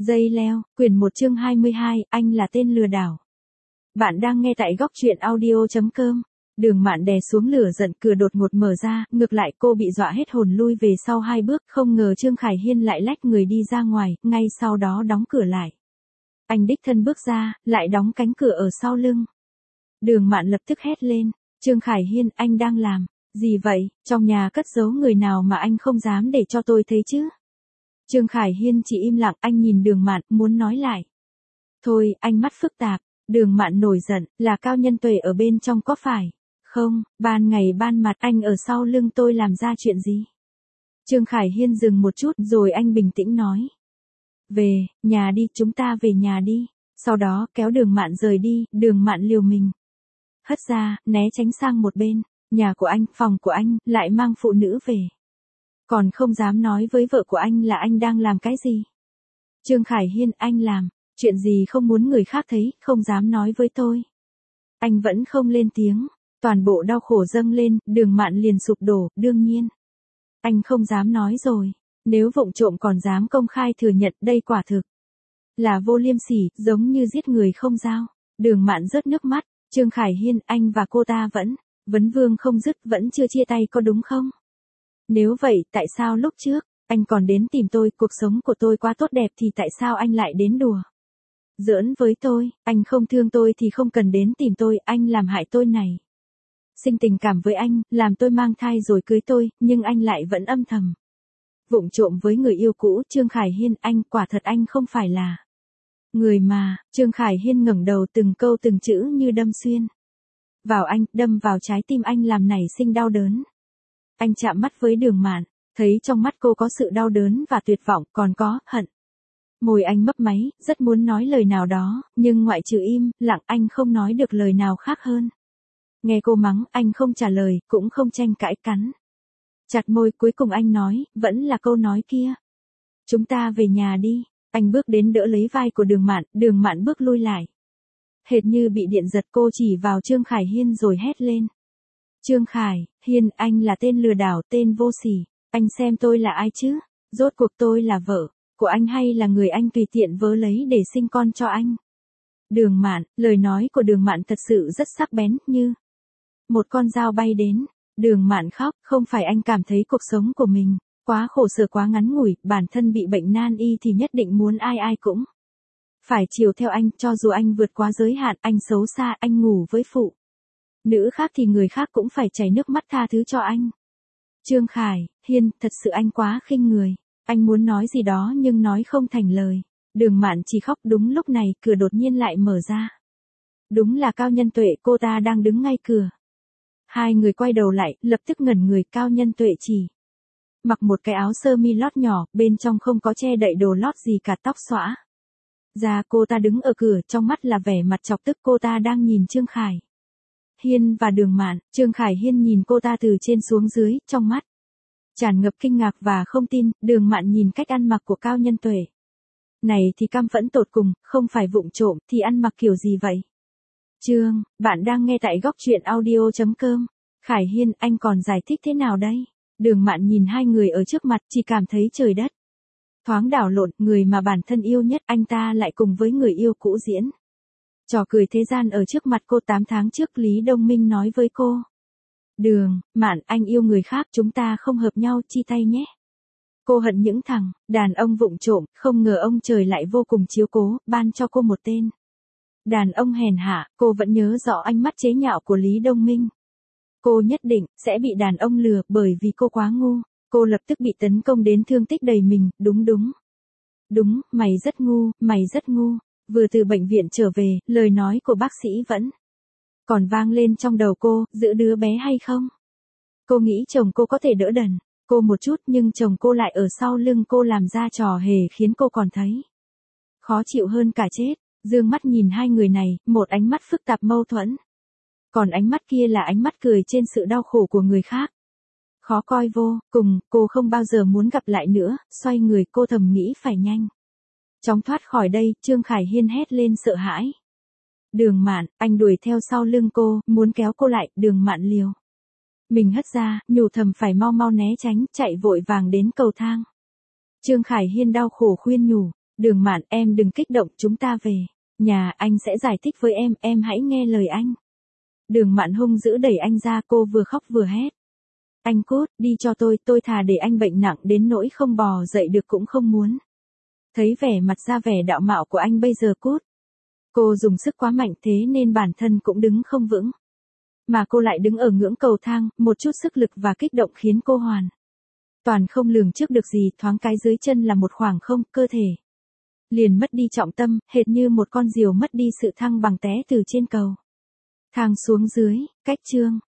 Dây leo, quyển 1 chương 22, anh là tên lừa đảo. Bạn đang nghe tại góc truyện audio.com. Đường Mạn đè xuống lửa giận, cửa đột ngột mở ra, ngược lại cô bị dọa hết hồn lui về sau 2 bước, không ngờ Trương Khải Hiên lại lách người đi ra ngoài, ngay sau đó đóng cửa lại. Anh đích thân bước ra, lại đóng cánh cửa ở sau lưng. Đường Mạn lập tức hét lên, Trương Khải Hiên, anh đang làm gì vậy, trong nhà cất giấu người nào mà anh không dám để cho tôi thấy chứ? Trương Khải Hiên chỉ im lặng, anh nhìn Đường Mạn, muốn nói lại. Thôi, anh mắt phức tạp. Đường Mạn nổi giận, là Cao Nhân Tuệ ở bên trong có phải? Không, ban ngày ban mặt anh ở sau lưng tôi làm ra chuyện gì? Trương Khải Hiên dừng một chút rồi anh bình tĩnh nói. Về, nhà đi, chúng ta về nhà đi. Sau đó kéo Đường Mạn rời đi, Đường Mạn liều mình. Hất ra, né tránh sang một bên. Nhà của anh, phòng của anh, lại mang phụ nữ về. Còn không dám nói với vợ của anh là anh đang làm cái gì. Trương Khải Hiên, anh làm chuyện gì không muốn người khác thấy, không dám nói với tôi. Anh vẫn không lên tiếng, toàn bộ đau khổ dâng lên, Đường Mạn liền sụp đổ, đương nhiên. Anh không dám nói rồi, nếu vụng trộm còn dám công khai thừa nhận, đây quả thực là vô liêm sỉ, giống như giết người không dao. Đường Mạn rớt nước mắt, Trương Khải Hiên, anh và cô ta vẫn vấn vương không dứt, vẫn chưa chia tay có đúng không? Nếu vậy, tại sao lúc trước anh còn đến tìm tôi, cuộc sống của tôi quá tốt đẹp thì tại sao anh lại đến đùa giỡn với tôi? Anh không thương tôi thì không cần đến tìm tôi, anh làm hại tôi này. Sinh tình cảm với anh, làm tôi mang thai rồi cưới tôi, nhưng anh lại vẫn âm thầm vụng trộm với người yêu cũ. Trương Khải Hiên, anh, quả thật anh không phải là người mà. Trương Khải Hiên ngẩng đầu, từng câu từng chữ như đâm xuyên vào anh, đâm vào trái tim anh, làm nảy sinh đau đớn. Anh chạm mắt với Đường Mạn, thấy trong mắt cô có sự đau đớn và tuyệt vọng, còn có hận. Môi anh mấp máy, rất muốn nói lời nào đó, nhưng ngoại trừ im lặng, anh không nói được lời nào khác hơn. Nghe cô mắng, anh không trả lời, cũng không tranh cãi, cắn chặt môi, cuối cùng anh nói, vẫn là câu nói kia. Chúng ta về nhà đi. Anh bước đến đỡ lấy vai của Đường Mạn bước lui lại. Hệt như bị điện giật, cô chỉ vào Trương Khải Hiên rồi hét lên. Trương Khải Hiên, anh là tên lừa đảo, tên vô sỉ. Anh xem tôi là ai chứ? Rốt cuộc tôi là vợ của anh hay là người anh tùy tiện vớ lấy để sinh con cho anh? Đường Mạn, lời nói của Đường Mạn thật sự rất sắc bén, như một con dao bay đến. Đường Mạn khóc, không phải anh cảm thấy cuộc sống của mình quá khổ sở, quá ngắn ngủi, bản thân bị bệnh nan y thì nhất định muốn ai ai cũng phải chiều theo anh, cho dù anh vượt quá giới hạn, anh xấu xa, anh ngủ với phụ nữ khác thì người khác cũng phải chảy nước mắt tha thứ cho anh. Trương Khải Hiên, thật sự anh quá khinh người. Anh muốn nói gì đó nhưng nói không thành lời. Đường Mạn chỉ khóc. Đúng lúc này, cửa đột nhiên lại mở ra. Đúng là Cao Nhân Tuệ, cô ta đang đứng ngay cửa. Hai người quay đầu lại, lập tức ngẩn người. Cao Nhân Tuệ chỉ mặc một cái áo sơ mi lót nhỏ, bên trong không có che đậy đồ lót gì cả, tóc xõa ra. Cô ta đứng ở cửa, trong mắt là vẻ mặt chọc tức. Cô ta đang nhìn Trương Khải Hiên và Đường Mạn. Trương Khải Hiên nhìn cô ta từ trên xuống dưới, trong mắt tràn ngập kinh ngạc và không tin. Đường Mạn nhìn cách ăn mặc của Cao Nhân Tuệ này thì căm phẫn tột cùng, không phải vụng trộm thì ăn mặc kiểu gì vậy? Bạn đang nghe tại góc truyện audio.com. Khải Hiên, anh còn giải thích thế nào đây? Đường Mạn nhìn hai người ở trước mặt, chỉ cảm thấy trời đất thoáng đảo lộn. Người mà bản thân yêu nhất, anh ta lại cùng với người yêu cũ diễn trò cười thế gian ở trước mặt cô. 8 tháng trước, Lý Đông Minh nói với cô. Đường Mạn, anh yêu người khác, chúng ta không hợp nhau, chia tay nhé. Cô hận những thằng đàn ông vụng trộm, không ngờ ông trời lại vô cùng chiếu cố, ban cho cô một tên đàn ông hèn hạ. Cô vẫn nhớ rõ ánh mắt chế nhạo của Lý Đông Minh. Cô nhất định sẽ bị đàn ông lừa, bởi vì cô quá ngu. Cô lập tức bị tấn công đến thương tích đầy mình. Đúng, mày rất ngu. Vừa từ bệnh viện trở về, lời nói của bác sĩ vẫn còn vang lên trong đầu cô, giữ đứa bé hay không? Cô nghĩ chồng cô có thể đỡ đần cô một chút, nhưng chồng cô lại ở sau lưng cô làm ra trò hề, khiến cô còn thấy khó chịu hơn cả chết. Dương mắt nhìn hai người này, một ánh mắt phức tạp mâu thuẫn, còn ánh mắt kia là ánh mắt cười trên sự đau khổ của người khác. Khó coi vô cùng, cô không bao giờ muốn gặp lại nữa. Xoay người, cô thầm nghĩ phải nhanh chóng thoát khỏi đây. Trương Khải Hiên hét lên sợ hãi. Đường Mạn, anh đuổi theo sau lưng cô, muốn kéo cô lại. Đường Mạn liều mình hất ra, nhủ thầm phải mau mau né tránh, chạy vội vàng đến cầu thang. Trương Khải Hiên đau khổ khuyên nhủ, Đường Mạn, em đừng kích động, chúng ta về. Nhà, anh sẽ giải thích với em hãy nghe lời anh. Đường Mạn hung dữ đẩy anh ra, cô vừa khóc vừa hét. Anh cút, đi cho tôi thà để anh bệnh nặng đến nỗi không bò dậy được cũng không muốn. Thấy vẻ mặt ra vẻ đạo mạo của anh bây giờ cút. Cô dùng sức quá mạnh thế nên bản thân cũng đứng không vững. Mà cô lại đứng ở ngưỡng cầu thang, một chút sức lực và kích động khiến cô hoàn toàn không lường trước được gì, thoáng cái dưới chân là một khoảng không, cơ thể liền mất đi trọng tâm, hệt như một con diều mất đi sự thăng bằng té từ trên cầu thang xuống dưới. Cách chương